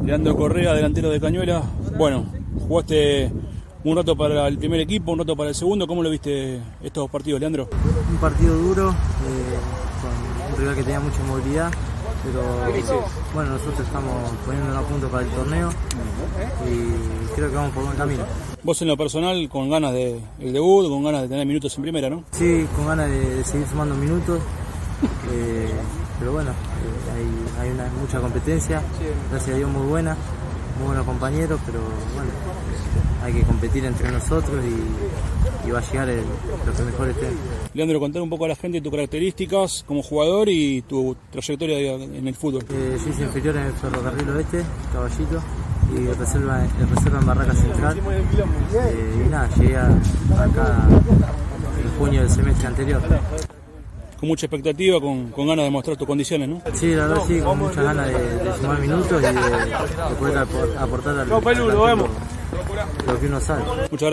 Leandro Correa, delantero de Cañuelas. Bueno, jugaste un rato para el primer equipo, un rato para el segundo. ¿Cómo lo viste estos partidos, Leandro? Un partido duro, con un rival que tenía mucha movilidad, pero bueno, nosotros estamos poniéndonos a punto para el torneo y creo que vamos por buen camino. Vos en lo personal, con ganas del debut, con ganas de tener minutos en primera, ¿no? Sí, con ganas de seguir sumando minutos, pero bueno, hay mucha competencia, gracias a Dios muy buenos compañeros, pero bueno, hay que competir entre nosotros y va a llegar lo que mejor esté. Leandro, contar un poco a la gente tus características como jugador y tu trayectoria en el fútbol. Yo hice inferior en el Ferrocarril Oeste, Caballito, y reserva en Barraca Central. Y nada, llegué acá en junio del semestre anterior. Con mucha expectativa, con ganas de mostrar tus condiciones, ¿no? Sí, la verdad sí, con muchas ganas de sumar minutos y de poder aportar al equipo lo que uno sabe. Muchas gracias.